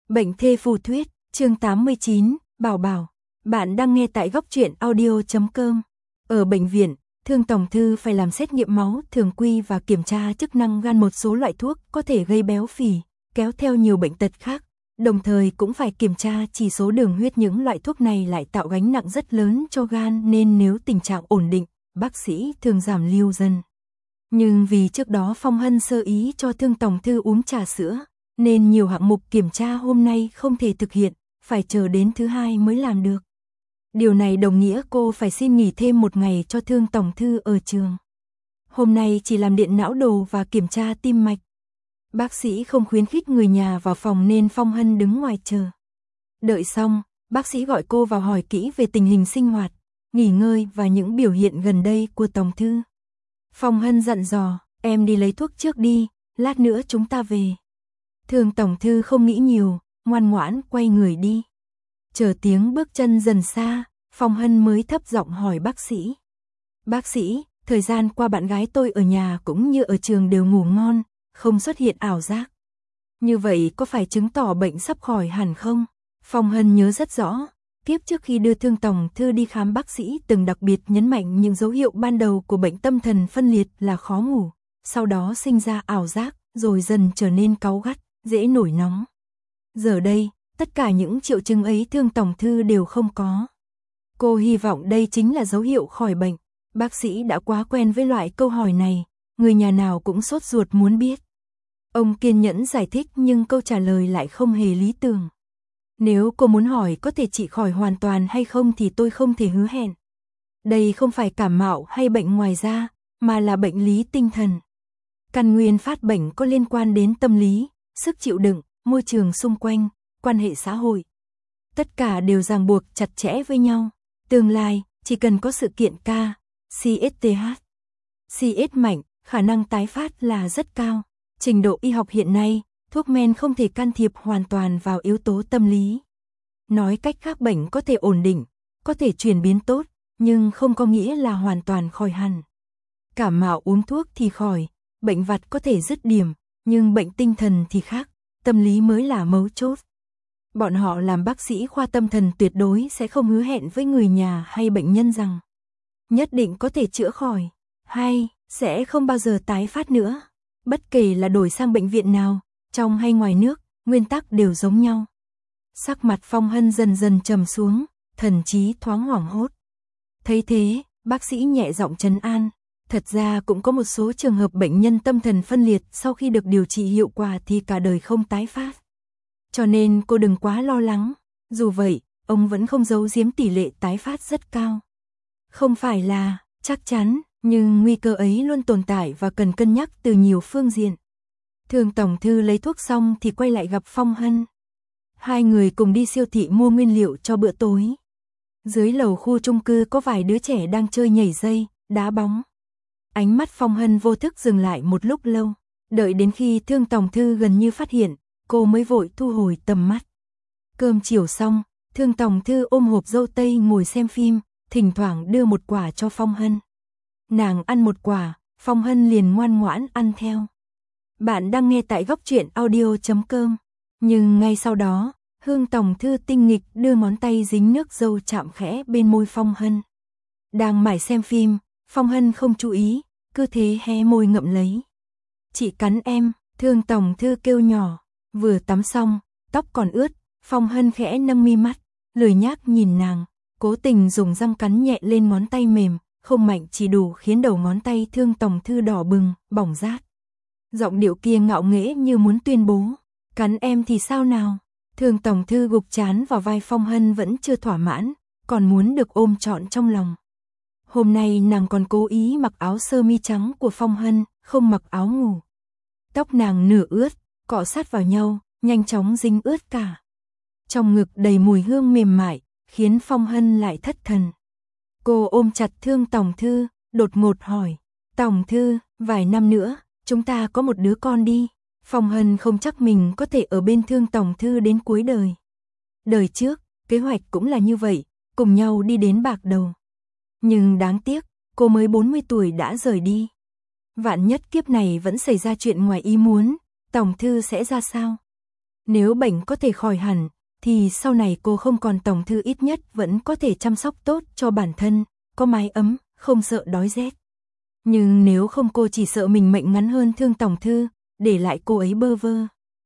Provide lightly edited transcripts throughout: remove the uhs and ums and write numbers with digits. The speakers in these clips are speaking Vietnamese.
Bệnh thê phù thuyết, chương 89, Bảo Bảo. Bạn đang nghe tại góc truyện audio.com. Ở bệnh viện, Thương Tòng Thư phải làm xét nghiệm máu thường quy và kiểm tra chức năng gan, một số loại thuốc có thể gây béo phì, kéo theo nhiều bệnh tật khác. Đồng thời cũng phải kiểm tra chỉ số đường huyết, những loại thuốc này lại tạo gánh nặng rất lớn cho gan nên nếu tình trạng ổn định, bác sĩ thường giảm liều dần. Nhưng vì trước đó Phong Hân sơ ý cho Thương Tòng Thư uống trà sữa, nên nhiều hạng mục kiểm tra hôm nay không thể thực hiện, phải chờ đến thứ hai mới làm được. Điều này đồng nghĩa cô phải xin nghỉ thêm một ngày cho Thương Tòng Thư ở trường. Hôm nay chỉ làm điện não đồ và kiểm tra tim mạch. Bác sĩ không khuyến khích người nhà vào phòng nên Phong Hân đứng ngoài chờ. Đợi xong, bác sĩ gọi cô vào hỏi kỹ về tình hình sinh hoạt, nghỉ ngơi và những biểu hiện gần đây của Tòng Thư. Phong Hân dặn dò, em đi lấy thuốc trước đi, lát nữa chúng ta về. Thương Tòng Thư không nghĩ nhiều, ngoan ngoãn quay người đi. Chờ tiếng bước chân dần xa, Phong Hân mới thấp giọng hỏi bác sĩ. Bác sĩ, thời gian qua bạn gái tôi ở nhà cũng như ở trường đều ngủ ngon, không xuất hiện ảo giác. Như vậy có phải chứng tỏ bệnh sắp khỏi hẳn không? Phong Hân nhớ rất rõ, tiếp trước khi đưa Thương Tòng Thư đi khám, bác sĩ từng đặc biệt nhấn mạnh những dấu hiệu ban đầu của bệnh tâm thần phân liệt là khó ngủ, sau đó sinh ra ảo giác, rồi dần trở nên cáu gắt, dễ nổi nóng. Giờ đây, tất cả những triệu chứng ấy Thương Tòng Thư đều không có. Cô hy vọng đây chính là dấu hiệu khỏi bệnh. Bác sĩ đã quá quen với loại câu hỏi này, người nhà nào cũng sốt ruột muốn biết. Ông kiên nhẫn giải thích nhưng câu trả lời lại không hề lý tưởng. Nếu cô muốn hỏi có thể trị khỏi hoàn toàn hay không thì tôi không thể hứa hẹn. Đây không phải cảm mạo hay bệnh ngoài da, mà là bệnh lý tinh thần. Căn nguyên phát bệnh có liên quan đến tâm lý, sức chịu đựng, môi trường xung quanh, quan hệ xã hội. Tất cả đều ràng buộc chặt chẽ với nhau. Tương lai, chỉ cần có sự kiện CSTH. CS mạnh, khả năng tái phát là rất cao. Trình độ y học hiện nay, thuốc men không thể can thiệp hoàn toàn vào yếu tố tâm lý. Nói cách khác, bệnh có thể ổn định, có thể chuyển biến tốt, nhưng không có nghĩa là hoàn toàn khỏi hẳn. Cảm mạo uống thuốc thì khỏi, bệnh vặt có thể dứt điểm, nhưng bệnh tinh thần thì khác, tâm lý mới là mấu chốt. Bọn họ làm bác sĩ khoa tâm thần tuyệt đối sẽ không hứa hẹn với người nhà hay bệnh nhân rằng nhất định có thể chữa khỏi, hay sẽ không bao giờ tái phát nữa. Bất kể là đổi sang bệnh viện nào, trong hay ngoài nước, nguyên tắc đều giống nhau. Sắc mặt Phong Hân dần dần trầm xuống, thần trí thoáng hoảng hốt. Thấy thế, bác sĩ nhẹ giọng trấn an. Thật ra cũng có một số trường hợp bệnh nhân tâm thần phân liệt sau khi được điều trị hiệu quả thì cả đời không tái phát. Cho nên cô đừng quá lo lắng. Dù vậy, ông vẫn không giấu giếm tỷ lệ tái phát rất cao. Không phải là chắc chắn, nhưng nguy cơ ấy luôn tồn tại và cần cân nhắc từ nhiều phương diện. Thương Tòng Thư lấy thuốc xong thì quay lại gặp Phong Hân. Hai người cùng đi siêu thị mua nguyên liệu cho bữa tối. Dưới lầu khu chung cư có vài đứa trẻ đang chơi nhảy dây, đá bóng. Ánh mắt Phong Hân vô thức dừng lại một lúc lâu. Đợi đến khi Thương Tòng Thư gần như phát hiện, cô mới vội thu hồi tầm mắt. Cơm chiều xong, Thương Tòng Thư ôm hộp dâu tây ngồi xem phim, thỉnh thoảng đưa một quả cho Phong Hân. Nàng ăn một quả, Phong Hân liền ngoan ngoãn ăn theo. Bạn đang nghe tại góc truyện audio.com. Nhưng ngay sau đó, Thương Tòng Thư tinh nghịch đưa ngón tay dính nước dâu chạm khẽ bên môi Phong Hân. Đang mải xem phim, Phong Hân không chú ý, cứ thế hé môi ngậm lấy. Chị cắn em, Thương Tòng Thư kêu nhỏ. Vừa tắm xong, tóc còn ướt, Phong Hân khẽ nâng mi mắt, lười nhác nhìn nàng, cố tình dùng răng cắn nhẹ lên ngón tay mềm, không mạnh chỉ đủ khiến đầu ngón tay Thương Tòng Thư đỏ bừng, bỏng rát. Giọng điệu kia ngạo nghễ như muốn tuyên bố, cắn em thì sao nào? Thương Tòng Thư gục trán vào vai Phong Hân vẫn chưa thỏa mãn, còn muốn được ôm trọn trong lòng. Hôm nay nàng còn cố ý mặc áo sơ mi trắng của Phong Hân, không mặc áo ngủ. Tóc nàng nửa ướt, cọ sát vào nhau, nhanh chóng dính ướt cả. Trong ngực đầy mùi hương mềm mại, khiến Phong Hân lại thất thần. Cô ôm chặt Thương Tòng Thư, đột ngột hỏi, Tòng Thư, vài năm nữa, chúng ta có một đứa con đi. Phong Hân không chắc mình có thể ở bên Thương Tòng Thư đến cuối đời. Đời trước, kế hoạch cũng là như vậy, cùng nhau đi đến bạc đầu. Nhưng đáng tiếc, cô mới 40 tuổi đã rời đi. Vạn nhất kiếp này vẫn xảy ra chuyện ngoài ý muốn, Tòng Thư sẽ ra sao? Nếu bệnh có thể khỏi hẳn, thì sau này cô không còn tổng thư ít nhất vẫn có thể chăm sóc tốt cho bản thân, có mái ấm, không sợ đói rét. Nhưng nếu không cô chỉ sợ mình mệnh ngắn hơn Thương tổng thư, để lại cô ấy bơ vơ.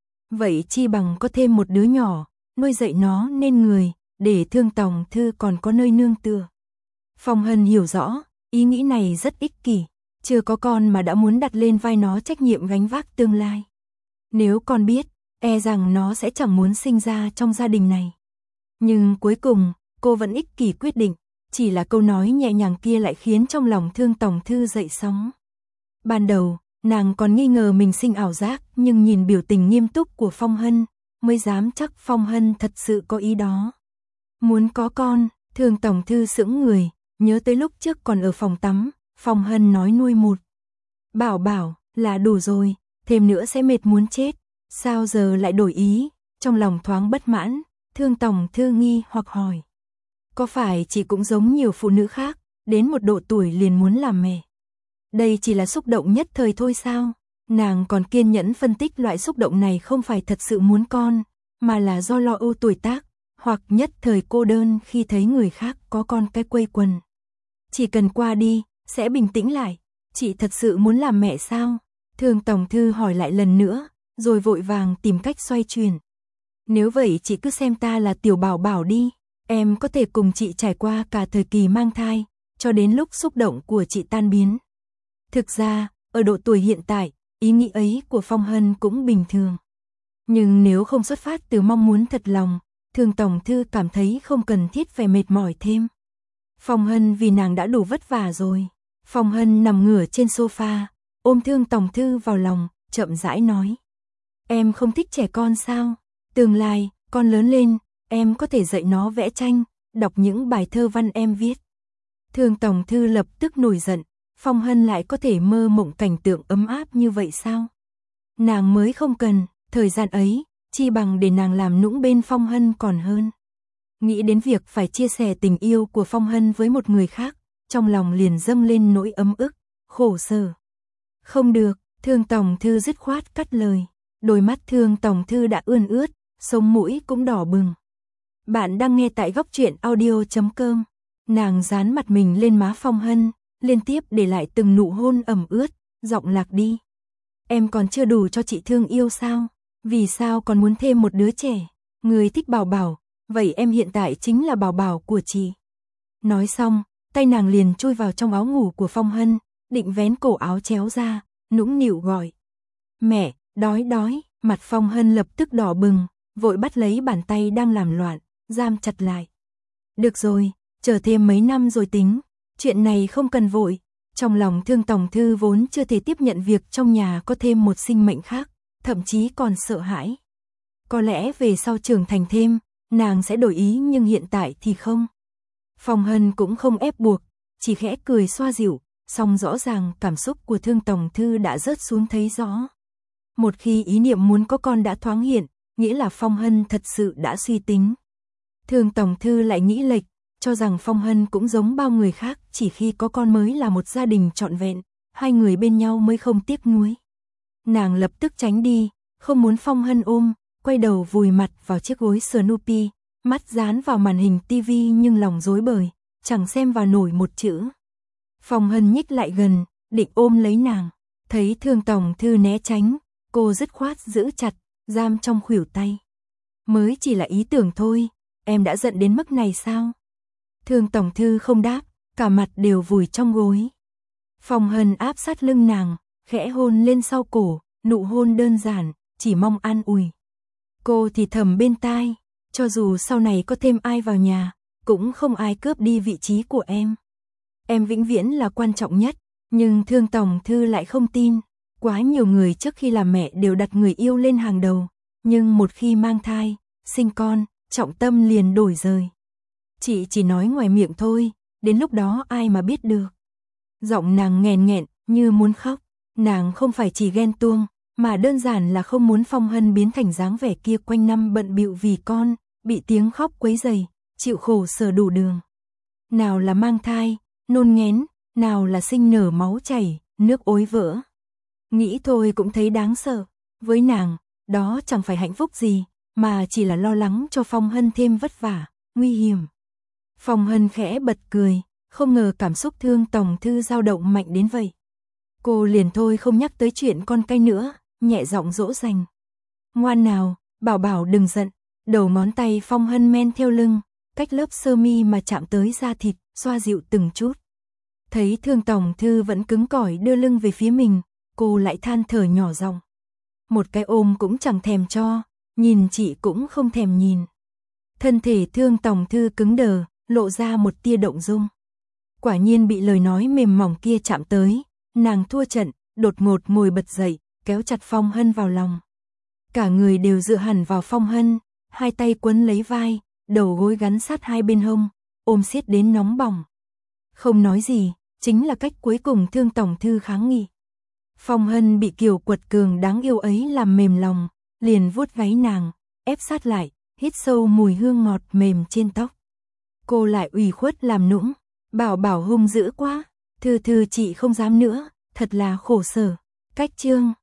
Vậy chi bằng có thêm một đứa nhỏ, nuôi dạy nó nên người, để Thương tổng thư còn có nơi nương tựa. Phong Hân hiểu rõ, ý nghĩ này rất ích kỷ, chưa có con mà đã muốn đặt lên vai nó trách nhiệm gánh vác tương lai. Nếu con biết, e rằng nó sẽ chẳng muốn sinh ra trong gia đình này. Nhưng cuối cùng, cô vẫn ích kỷ quyết định, chỉ là câu nói nhẹ nhàng kia lại khiến trong lòng Thương tổng thư dậy sóng. Ban đầu, nàng còn nghi ngờ mình sinh ảo giác, nhưng nhìn biểu tình nghiêm túc của Phong Hân, mới dám chắc Phong Hân thật sự có ý đó. Muốn có con, Thương tổng thư sững người, nhớ tới lúc trước còn ở phòng tắm, Phong Hân nói nuôi một bảo bảo là đủ rồi, thêm nữa sẽ mệt muốn chết, sao giờ lại đổi ý, trong lòng thoáng bất mãn, Thương tổng thư nghi hoặc hỏi. Có phải chị cũng giống nhiều phụ nữ khác, đến một độ tuổi liền muốn làm mẹ? Đây chỉ là xúc động nhất thời thôi sao? Nàng còn kiên nhẫn phân tích loại xúc động này không phải thật sự muốn con, mà là do lo âu tuổi tác, hoặc nhất thời cô đơn khi thấy người khác có con cái quây quần. Chỉ cần qua đi, sẽ bình tĩnh lại. Chị thật sự muốn làm mẹ sao? Thương tổng thư hỏi lại lần nữa, rồi vội vàng tìm cách xoay chuyển. Nếu vậy chị cứ xem ta là tiểu bảo bảo đi, em có thể cùng chị trải qua cả thời kỳ mang thai, cho đến lúc xúc động của chị tan biến. Thực ra, ở độ tuổi hiện tại, ý nghĩ ấy của Phong Hân cũng bình thường. Nhưng nếu không xuất phát từ mong muốn thật lòng, Thương tổng thư cảm thấy không cần thiết phải mệt mỏi thêm. Phong Hân vì nàng đã đủ vất vả rồi. Phong Hân nằm ngửa trên sofa, ôm Thương tổng thư vào lòng, chậm rãi nói. Em không thích trẻ con sao? Tương lai, con lớn lên, em có thể dạy nó vẽ tranh, đọc những bài thơ văn em viết. Thương tổng thư lập tức nổi giận, Phong Hân lại có thể mơ mộng cảnh tượng ấm áp như vậy sao? Nàng mới không cần, thời gian ấy, chi bằng để nàng làm nũng bên Phong Hân còn hơn. Nghĩ đến việc phải chia sẻ tình yêu của Phong Hân với một người khác, trong lòng liền dâng lên nỗi ấm ức, khổ sở. Không được, Thương tổng thư dứt khoát cắt lời. Đôi mắt Thương tổng thư đã ươn ướt, sống mũi cũng đỏ bừng. Bạn đang nghe tại góc truyện audio.com. Nàng dán mặt mình lên má Phong Hân, liên tiếp để lại từng nụ hôn ẩm ướt, giọng lạc đi. Em còn chưa đủ cho chị thương yêu sao? Vì sao còn muốn thêm một đứa trẻ? Người thích bảo bảo, vậy em hiện tại chính là bảo bảo của chị. Nói xong, tay nàng liền chui vào trong áo ngủ của Phong Hân, định vén cổ áo chéo ra, nũng nịu gọi. Mẹ, đói đói, mặt Phong Hân lập tức đỏ bừng, vội bắt lấy bàn tay đang làm loạn, giam chặt lại. Được rồi, chờ thêm mấy năm rồi tính, chuyện này không cần vội. Trong lòng Thương tổng thư vốn chưa thể tiếp nhận việc trong nhà có thêm một sinh mệnh khác, thậm chí còn sợ hãi. Có lẽ về sau trưởng thành thêm, nàng sẽ đổi ý nhưng hiện tại thì không. Phong Hân cũng không ép buộc, chỉ khẽ cười xoa dịu, song rõ ràng cảm xúc của Thương tổng thư đã rớt xuống thấy rõ. Một khi ý niệm muốn có con đã thoáng hiện, nghĩa là Phong Hân thật sự đã suy tính. Thương tổng thư lại nghĩ lệch, cho rằng Phong Hân cũng giống bao người khác, chỉ khi có con mới là một gia đình trọn vẹn, hai người bên nhau mới không tiếc nuối. Nàng lập tức tránh đi, không muốn Phong Hân ôm, quay đầu vùi mặt vào chiếc gối Snoopy, mắt dán vào màn hình tivi nhưng lòng rối bời, chẳng xem vào nổi một chữ. Phong Hân nhích lại gần, định ôm lấy nàng, thấy Thương tổng thư né tránh, cô dứt khoát giữ chặt, giam trong khuỷu tay. Mới chỉ là ý tưởng thôi, em đã giận đến mức này sao? Thương tổng thư không đáp, cả mặt đều vùi trong gối. Phong Hân áp sát lưng nàng, khẽ hôn lên sau cổ, nụ hôn đơn giản, chỉ mong an ủi. Cô thì thầm bên tai, cho dù sau này có thêm ai vào nhà, cũng không ai cướp đi vị trí của em. Em vĩnh viễn là quan trọng nhất, nhưng Thương tổng thư lại không tin. Quá nhiều người trước khi làm mẹ đều đặt người yêu lên hàng đầu, nhưng một khi mang thai, sinh con, trọng tâm liền đổi rời. Chị chỉ nói ngoài miệng thôi, đến lúc đó ai mà biết được. Giọng nàng nghẹn nghẹn, như muốn khóc, nàng không phải chỉ ghen tuông, mà đơn giản là không muốn Phong Hân biến thành dáng vẻ kia quanh năm bận bịu vì con, bị tiếng khóc quấy rầy, chịu khổ sở đủ đường. Nào là mang thai, nôn nghén, nào là sinh nở máu chảy, nước ối vỡ. Nghĩ thôi cũng thấy đáng sợ, với nàng, đó chẳng phải hạnh phúc gì, mà chỉ là lo lắng cho Phong Hân thêm vất vả, nguy hiểm. Phong Hân khẽ bật cười, không ngờ cảm xúc Thương tổng thư dao động mạnh đến vậy. Cô liền thôi không nhắc tới chuyện con cay nữa, nhẹ giọng dỗ dành. Ngoan nào, Bảo Bảo đừng giận. Đầu ngón tay Phong Hân men theo lưng, cách lớp sơ mi mà chạm tới da thịt, xoa dịu từng chút. Thấy Thương tổng thư vẫn cứng cỏi đưa lưng về phía mình, cô lại than thở nhỏ giọng. Một cái ôm cũng chẳng thèm cho, nhìn chị cũng không thèm nhìn. Thân thể Thương tổng thư cứng đờ, lộ ra một tia động dung. Quả nhiên bị lời nói mềm mỏng kia chạm tới, nàng thua trận, đột ngột ngồi bật dậy, kéo chặt Phong Hân vào lòng. Cả người đều dựa hẳn vào Phong Hân, hai tay quấn lấy vai, đầu gối gắn sát hai bên hông, ôm siết đến nóng bỏng. Không nói gì, chính là cách cuối cùng Thương tổng thư kháng nghị. Phong Hân bị kiểu quật cường đáng yêu ấy làm mềm lòng, liền vuốt gáy nàng, ép sát lại, hít sâu mùi hương ngọt mềm trên tóc. Cô lại ủy khuất làm nũng, Bảo Bảo hung dữ quá, thư thư chị không dám nữa, thật là khổ sở. Cách chương